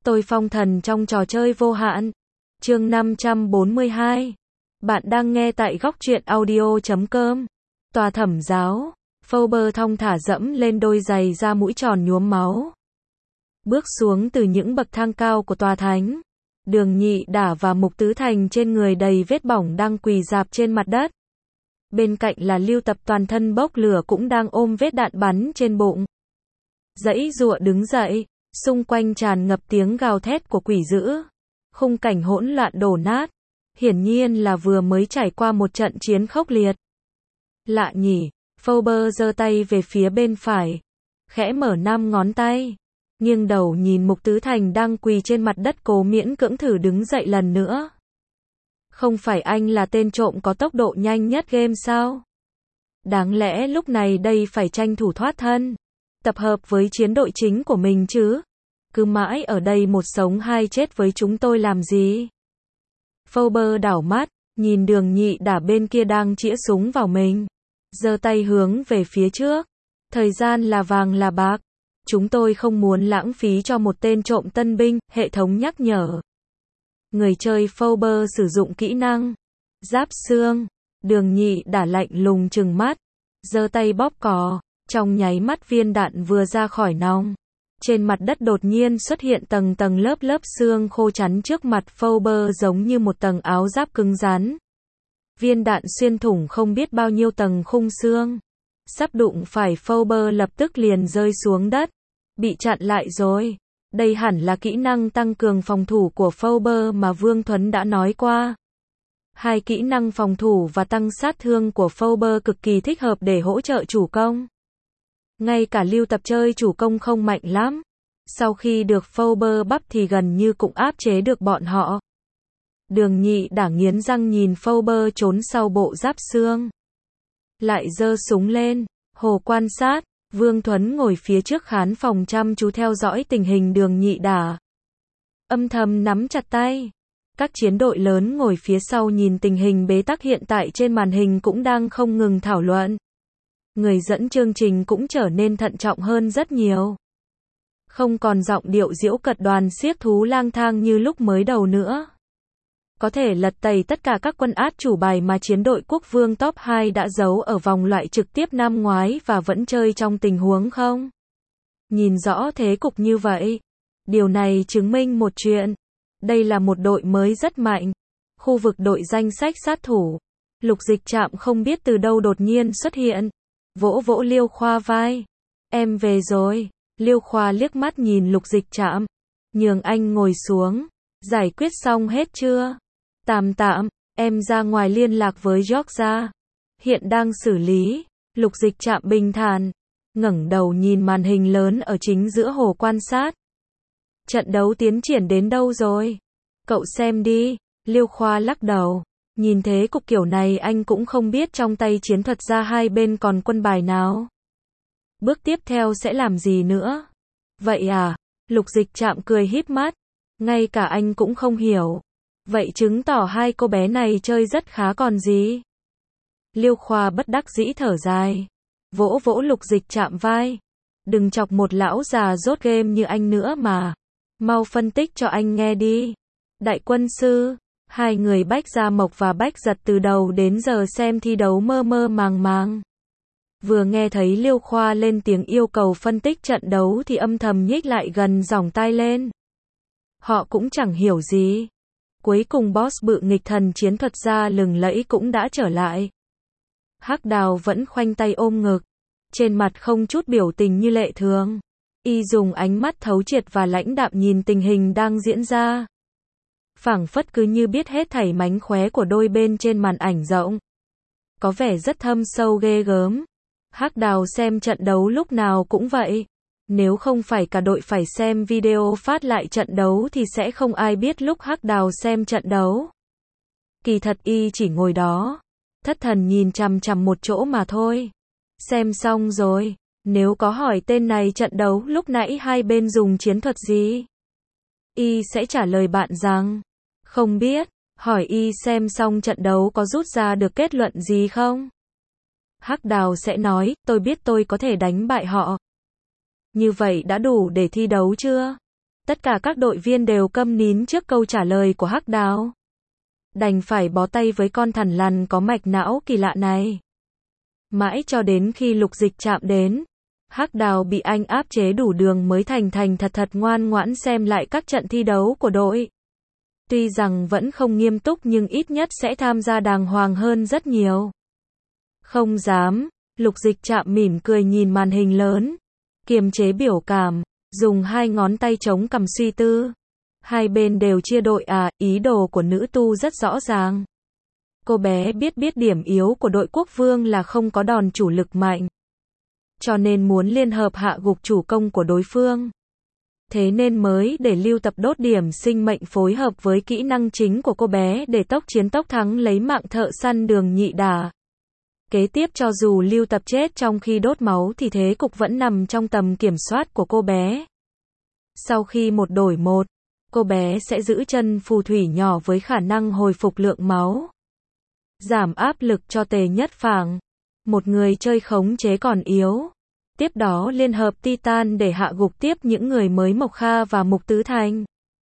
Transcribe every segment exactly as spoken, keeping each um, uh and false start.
Tôi phong thần trong trò chơi vô hạn. Chương năm trăm bốn mươi hai. Bạn đang nghe tại góc truyện audio chấm com. Tòa thẩm giáo. Phoebe thong thả dẫm lên đôi giày da mũi tròn nhuốm máu. Bước xuống từ những bậc thang cao của tòa thánh. Đường Nhị Đả và Mục Tứ Thành trên người đầy vết bỏng đang quỳ rạp trên mặt đất. Bên cạnh là Lưu Tập toàn thân bốc lửa cũng đang ôm vết đạn bắn trên bụng. Giãy giụa đứng dậy, xung quanh tràn ngập tiếng gào thét của quỷ dữ. Khung cảnh hỗn loạn đổ nát, hiển nhiên là vừa mới trải qua một trận chiến khốc liệt. Lạ nhỉ, Phoebe giơ tay về phía bên phải, khẽ mở năm ngón tay, nghiêng đầu nhìn Mục Tứ Thành đang quỳ trên mặt đất cố miễn cưỡng thử đứng dậy lần nữa. Không phải anh là tên trộm có tốc độ nhanh nhất game sao? Đáng lẽ lúc này đây phải tranh thủ thoát thân, tập hợp với chiến đội chính của mình chứ. Cứ mãi ở đây một sống hai chết với chúng tôi làm gì? Phoebe đảo mắt, nhìn Đường Nhị Đả bên kia đang chĩa súng vào mình, giơ tay hướng về phía trước. Thời gian là vàng là bạc, chúng tôi không muốn lãng phí cho một tên trộm tân binh, hệ thống nhắc nhở. Người chơi Phoebe sử dụng kỹ năng giáp xương. Đường Nhị Đả lạnh lùng trừng mắt, giơ tay bóp cò, trong nháy mắt viên đạn vừa ra khỏi nòng. Trên mặt đất đột nhiên xuất hiện tầng tầng lớp lớp xương khô chắn trước mặt Phoebe giống như một tầng áo giáp cứng rắn. Viên đạn xuyên thủng không biết bao nhiêu tầng khung xương. Sắp đụng phải Phoebe lập tức liền rơi xuống đất. Bị chặn lại rồi. Đây hẳn là kỹ năng tăng cường phòng thủ của Phoebe mà Vương Thuấn đã nói qua. Hai kỹ năng phòng thủ và tăng sát thương của Phoebe cực kỳ thích hợp để hỗ trợ chủ công. Ngay cả Lưu Tập chơi chủ công không mạnh lắm. Sau khi được Phoebe bắp thì gần như cũng áp chế được bọn họ. Đường Nhị Đả nghiến răng nhìn Phoebe trốn sau bộ giáp xương. Lại giơ súng lên, hồ quan sát. Vương Thuấn ngồi phía trước khán phòng chăm chú theo dõi tình hình Đường Nhị Đả. Âm thầm nắm chặt tay. Các chiến đội lớn ngồi phía sau nhìn tình hình bế tắc hiện tại trên màn hình cũng đang không ngừng thảo luận. Người dẫn chương trình cũng trở nên thận trọng hơn rất nhiều. Không còn giọng điệu giễu cợt đoàn xiếc thú lang thang như lúc mới đầu nữa. Có thể lật tẩy tất cả các quân át chủ bài mà chiến đội quốc vương top hai đã giấu ở vòng loại trực tiếp năm ngoái và vẫn chơi trong tình huống không? Nhìn rõ thế cục như vậy, điều này chứng minh một chuyện. Đây là một đội mới rất mạnh. Khu vực đội danh sách sát thủ. Lục Dịch Trạm không biết từ đâu đột nhiên xuất hiện. Vỗ vỗ Liêu Khoa vai. Em về rồi. Liêu Khoa liếc mắt nhìn Lục Dịch Trạm. Nhường anh ngồi xuống. Giải quyết xong hết chưa? Tạm tạm, em ra ngoài liên lạc với Georgia. Hiện đang xử lý. Lục Dịch Trạm bình thản. Ngẩng đầu nhìn màn hình lớn ở chính giữa hồ quan sát. Trận đấu tiến triển đến đâu rồi? Cậu xem đi. Liêu Khoa lắc đầu. Nhìn thế cục kiểu này anh cũng không biết trong tay chiến thuật gia hai bên còn quân bài nào. Bước tiếp theo sẽ làm gì nữa? Vậy à? Lục Dịch Trạm cười híp mắt. Ngay cả anh cũng không hiểu. Vậy chứng tỏ hai cô bé này chơi rất khá còn gì? Liêu Khoa bất đắc dĩ thở dài. Vỗ vỗ Lục Dịch Trạm vai. Đừng chọc một lão già rốt game như anh nữa mà. Mau phân tích cho anh nghe đi. Đại quân sư. Hai người Bách Gia Mộc và Bách Giật từ đầu đến giờ xem thi đấu mơ mơ màng màng. Vừa nghe thấy Liêu Khoa lên tiếng yêu cầu phân tích trận đấu thì âm thầm nhích lại gần giỏng tai lên. Họ cũng chẳng hiểu gì. Cuối cùng boss bự nghịch thần chiến thuật gia lừng lẫy cũng đã trở lại. Hắc Đào vẫn khoanh tay ôm ngực. Trên mặt không chút biểu tình như lệ thường. Y dùng ánh mắt thấu triệt và lãnh đạm nhìn tình hình đang diễn ra. Phảng phất cứ như biết hết thảy mánh khóe của đôi bên trên màn ảnh rộng. Có vẻ rất thâm sâu ghê gớm. Hắc Đào xem trận đấu lúc nào cũng vậy. Nếu không phải cả đội phải xem video phát lại trận đấu thì sẽ không ai biết lúc Hắc Đào xem trận đấu. Kỳ thật y chỉ ngồi đó, thất thần nhìn chằm chằm một chỗ mà thôi. Xem xong rồi, nếu có hỏi tên này trận đấu lúc nãy hai bên dùng chiến thuật gì, y sẽ trả lời bạn rằng không biết. Hỏi y xem xong trận đấu có rút ra được kết luận gì không? Hắc Đào sẽ nói, tôi biết tôi có thể đánh bại họ. Như vậy đã đủ để thi đấu chưa? Tất cả các đội viên đều câm nín trước câu trả lời của Hắc Đào. Đành phải bó tay với con thằn lằn có mạch não kỳ lạ này. Mãi cho đến khi Lục Dịch Trạm đến, Hắc Đào bị anh áp chế đủ đường mới thành thành thật thật ngoan ngoãn xem lại các trận thi đấu của đội. Tuy rằng vẫn không nghiêm túc nhưng ít nhất sẽ tham gia đàng hoàng hơn rất nhiều. Không dám, Lục Dịch Trạm mỉm cười nhìn màn hình lớn, kiềm chế biểu cảm, dùng hai ngón tay chống cằm suy tư. Hai bên đều chia đội à, ý đồ của nữ tu rất rõ ràng. Cô bé biết biết điểm yếu của đội Quốc Vương là không có đòn chủ lực mạnh. Cho nên muốn liên hợp hạ gục chủ công của đối phương. Thế nên mới để Lưu Tập đốt điểm sinh mệnh phối hợp với kỹ năng chính của cô bé để tốc chiến tốc thắng lấy mạng thợ săn Đường Nhị Đà. Kế tiếp cho dù Lưu Tập chết trong khi đốt máu thì thế cục vẫn nằm trong tầm kiểm soát của cô bé. Sau khi một đổi một, cô bé sẽ giữ chân phù thủy nhỏ với khả năng hồi phục lượng máu. Giảm áp lực cho Tề Nhất Phảng, một người chơi khống chế còn yếu. Tiếp đó liên hợp Titan để hạ gục tiếp những người mới Mộc Kha và Mục Tứ Thành.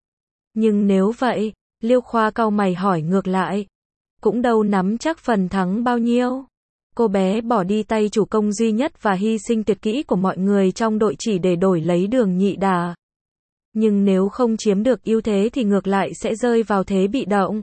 Nhưng nếu vậy, Liêu Khoa cau mày hỏi ngược lại. Cũng đâu nắm chắc phần thắng bao nhiêu. Cô bé bỏ đi tay chủ công duy nhất và hy sinh tuyệt kỹ của mọi người trong đội chỉ để đổi lấy Đường Nhị Đà. Nhưng nếu không chiếm được ưu thế thì ngược lại sẽ rơi vào thế bị động.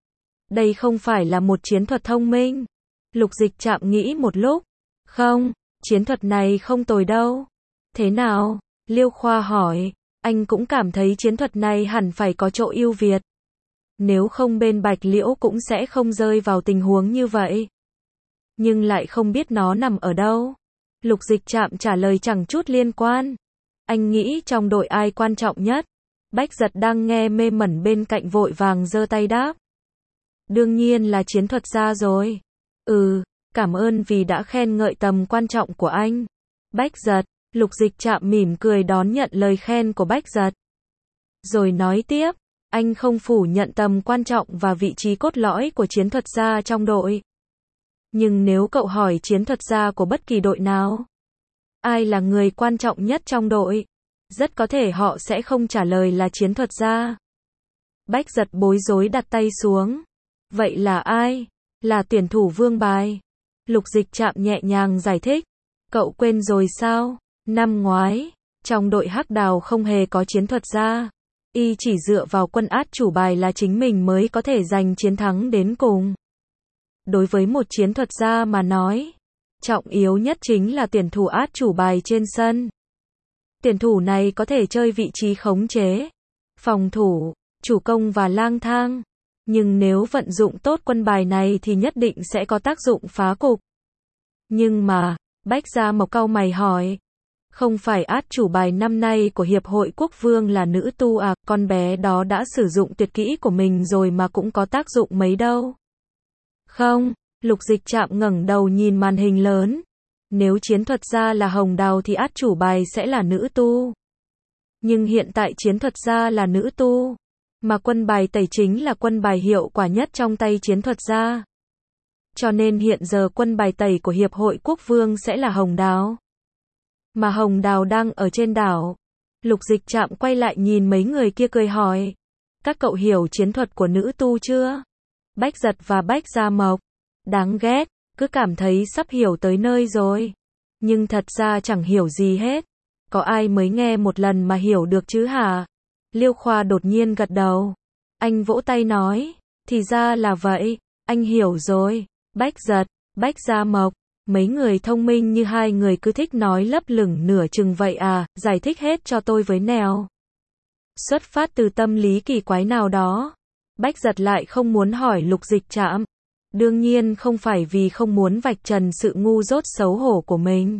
Đây không phải là một chiến thuật thông minh. Lục Dịch Trạm nghĩ một lúc. Không, chiến thuật này không tồi đâu. Thế nào? Liêu Khoa hỏi. Anh cũng cảm thấy chiến thuật này hẳn phải có chỗ ưu việt. Nếu không bên Bạch Liễu cũng sẽ không rơi vào tình huống như vậy. Nhưng lại không biết nó nằm ở đâu. Lục Dịch Trạm trả lời chẳng chút liên quan. Anh nghĩ trong đội ai quan trọng nhất? Bách Giật đang nghe mê mẩn bên cạnh vội vàng giơ tay đáp. Đương nhiên là chiến thuật gia rồi. Ừ, cảm ơn vì đã khen ngợi tầm quan trọng của anh. Bách Giật, Lục Dịch Trạm mỉm cười đón nhận lời khen của Bách Giật. Rồi nói tiếp, anh không phủ nhận tầm quan trọng và vị trí cốt lõi của chiến thuật gia trong đội. Nhưng nếu cậu hỏi chiến thuật gia của bất kỳ đội nào, ai là người quan trọng nhất trong đội, rất có thể họ sẽ không trả lời là chiến thuật gia. Bách Giật bối rối đặt tay xuống. Vậy là ai? Là tuyển thủ vương bài. Lục Dịch Trạm nhẹ nhàng giải thích. Cậu quên rồi sao? Năm ngoái, trong đội Hắc Đào không hề có chiến thuật gia. Y chỉ dựa vào quân át chủ bài là chính mình mới có thể giành chiến thắng đến cùng. Đối với một chiến thuật gia mà nói, trọng yếu nhất chính là tuyển thủ át chủ bài trên sân. Tuyển thủ này có thể chơi vị trí khống chế, phòng thủ, chủ công và lang thang. Nhưng nếu vận dụng tốt quân bài này thì nhất định sẽ có tác dụng phá cục. Nhưng mà, Bách Gia Mộc cau mày hỏi. Không phải át chủ bài năm nay của Hiệp hội Quốc Vương là nữ tu à, con bé đó đã sử dụng tuyệt kỹ của mình rồi mà cũng có tác dụng mấy đâu. Không, Lục Dịch Trạm ngẩng đầu nhìn màn hình lớn. Nếu chiến thuật gia là Hồng Đào thì át chủ bài sẽ là nữ tu. Nhưng hiện tại chiến thuật gia là nữ tu. Mà quân bài tẩy chính là quân bài hiệu quả nhất trong tay chiến thuật gia. Cho nên hiện giờ quân bài tẩy của Hiệp hội Quốc Vương sẽ là Hồng Đào. Mà Hồng Đào đang ở trên đảo. Lục Dịch Trạm quay lại nhìn mấy người kia cười hỏi. Các cậu hiểu chiến thuật của nữ tu chưa? Bách Giật và Bách Gia Mộc. Đáng ghét, cứ cảm thấy sắp hiểu tới nơi rồi. Nhưng thật ra chẳng hiểu gì hết. Có ai mới nghe một lần mà hiểu được chứ hả? Liêu Khoa đột nhiên gật đầu. Anh vỗ tay nói. Thì ra là vậy, anh hiểu rồi. Bách Giật, Bách Gia Mộc. Mấy người thông minh như hai người cứ thích nói lấp lửng nửa chừng vậy à, giải thích hết cho tôi với nèo. Xuất phát từ tâm lý kỳ quái nào đó. Bách Giật lại không muốn hỏi Lục Dịch Trạm. Đương nhiên không phải vì không muốn vạch trần sự ngu dốt xấu hổ của mình.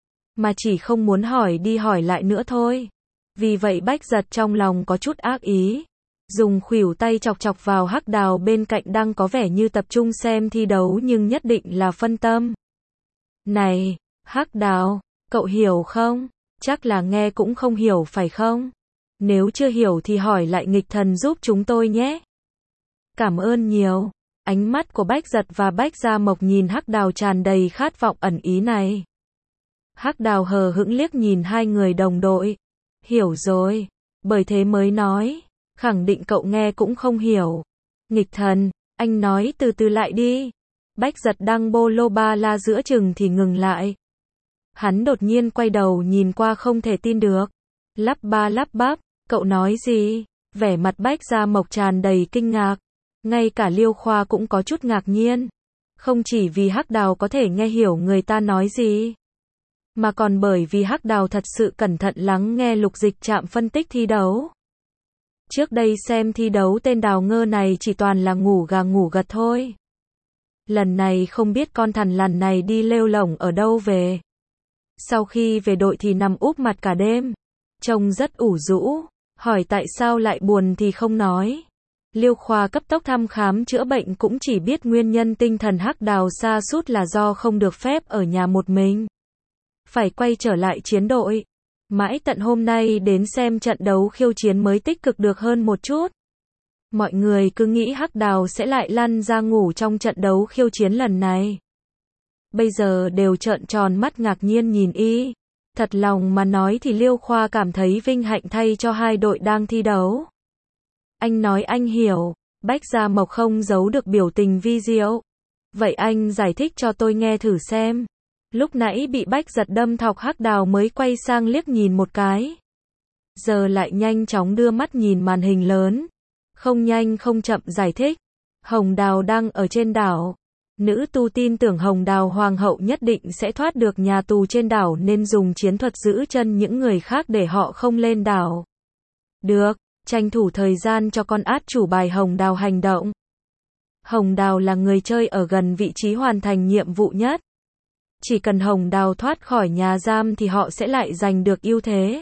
Mà chỉ không muốn hỏi đi hỏi lại nữa thôi. Vì vậy Bách Giật trong lòng có chút ác ý. Dùng khuỷu tay chọc chọc vào Hắc Đào bên cạnh đang có vẻ như tập trung xem thi đấu nhưng nhất định là phân tâm. Này, Hắc Đào, cậu hiểu không? Chắc là nghe cũng không hiểu phải không? Nếu chưa hiểu thì hỏi lại nghịch thần giúp chúng tôi nhé. Cảm ơn nhiều. Ánh mắt của Bách Giật và Bách Gia Mộc nhìn Hắc Đào tràn đầy khát vọng ẩn ý này. Hắc Đào hờ hững liếc nhìn hai người đồng đội. Hiểu rồi. Bởi thế mới nói, khẳng định cậu nghe cũng không hiểu. Nghịch thần, anh nói từ từ lại đi. Bách Giật đang bô lô ba la giữa chừng thì ngừng lại. Hắn đột nhiên quay đầu nhìn qua không thể tin được. Lắp ba lắp bắp, cậu nói gì? Vẻ mặt Bách Gia Mộc tràn đầy kinh ngạc. Ngay cả Liêu Khoa cũng có chút ngạc nhiên. Không chỉ vì Hắc Đào có thể nghe hiểu người ta nói gì, mà còn bởi vì Hắc Đào thật sự cẩn thận lắng nghe Lục Dịch Trạm phân tích thi đấu. Trước đây xem thi đấu tên Đào Ngơ này chỉ toàn là ngủ gà ngủ gật thôi. Lần này không biết con thằn lằn này đi lêu lổng ở đâu về. Sau khi về đội thì nằm úp mặt cả đêm. Trông rất ủ rũ, hỏi tại sao lại buồn thì không nói. Liêu Khoa cấp tốc thăm khám chữa bệnh cũng chỉ biết nguyên nhân tinh thần Hắc Đào sa sút là do không được phép ở nhà một mình. Phải quay trở lại chiến đội. Mãi tận hôm nay đến xem trận đấu khiêu chiến mới tích cực được hơn một chút. Mọi người cứ nghĩ Hắc Đào sẽ lại lăn ra ngủ trong trận đấu khiêu chiến lần này. Bây giờ đều trợn tròn mắt ngạc nhiên nhìn y. Thật lòng mà nói thì Liêu Khoa cảm thấy vinh hạnh thay cho hai đội đang thi đấu. Anh nói anh hiểu. Bách Gia Mộc không giấu được biểu tình vi diệu. Vậy anh giải thích cho tôi nghe thử xem. Lúc nãy bị Bách Giật đâm thọc Hắc Đào mới quay sang liếc nhìn một cái. Giờ lại nhanh chóng đưa mắt nhìn màn hình lớn. Không nhanh không chậm giải thích. Hồng Đào đang ở trên đảo. Nữ tu tin tưởng Hồng Đào Hoàng hậu nhất định sẽ thoát được nhà tù trên đảo nên dùng chiến thuật giữ chân những người khác để họ không lên đảo. Được, tranh thủ thời gian cho con át chủ bài Hồng Đào hành động. Hồng Đào là người chơi ở gần vị trí hoàn thành nhiệm vụ nhất. Chỉ cần Hồng Đào thoát khỏi nhà giam thì họ sẽ lại giành được ưu thế.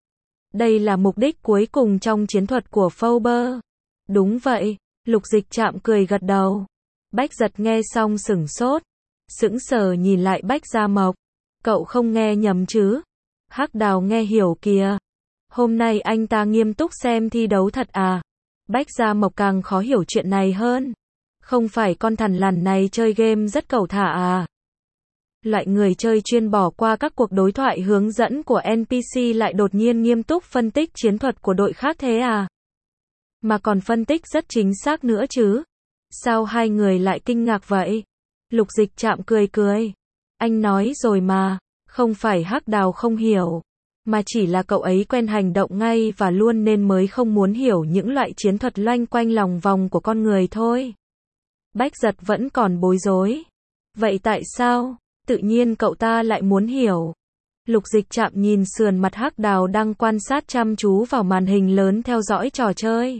Đây là mục đích cuối cùng trong chiến thuật của Fauber. Đúng vậy, Lục Dịch Trạm cười gật đầu. Bách Giật nghe xong sửng sốt. Sững sờ nhìn lại Bách Gia Mộc. Cậu không nghe nhầm chứ? Hắc Đào nghe hiểu kìa. Hôm nay anh ta nghiêm túc xem thi đấu thật à? Bách Gia Mộc càng khó hiểu chuyện này hơn. Không phải con thằn lằn này chơi game rất cẩu thả à? Loại người chơi chuyên bỏ qua các cuộc đối thoại hướng dẫn của en pê xê lại đột nhiên nghiêm túc phân tích chiến thuật của đội khác thế à? Mà còn phân tích rất chính xác nữa chứ? Sao hai người lại kinh ngạc vậy? Lục Dịch Trạm cười cười. Anh nói rồi mà, không phải Hắc Đào không hiểu, mà chỉ là cậu ấy quen hành động ngay và luôn nên mới không muốn hiểu những loại chiến thuật loanh quanh lòng vòng của con người thôi. Bách Giật vẫn còn bối rối. Vậy tại sao? Tự nhiên cậu ta lại muốn hiểu. Lục Dịch Trạm nhìn sườn mặt Hắc Đào đang quan sát chăm chú vào màn hình lớn theo dõi trò chơi.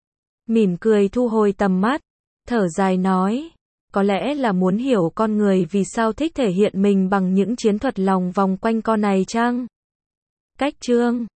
Mỉm cười thu hồi tầm mắt. Thở dài nói. Có lẽ là muốn hiểu con người vì sao thích thể hiện mình bằng những chiến thuật lòng vòng quanh con này chăng? Cách chương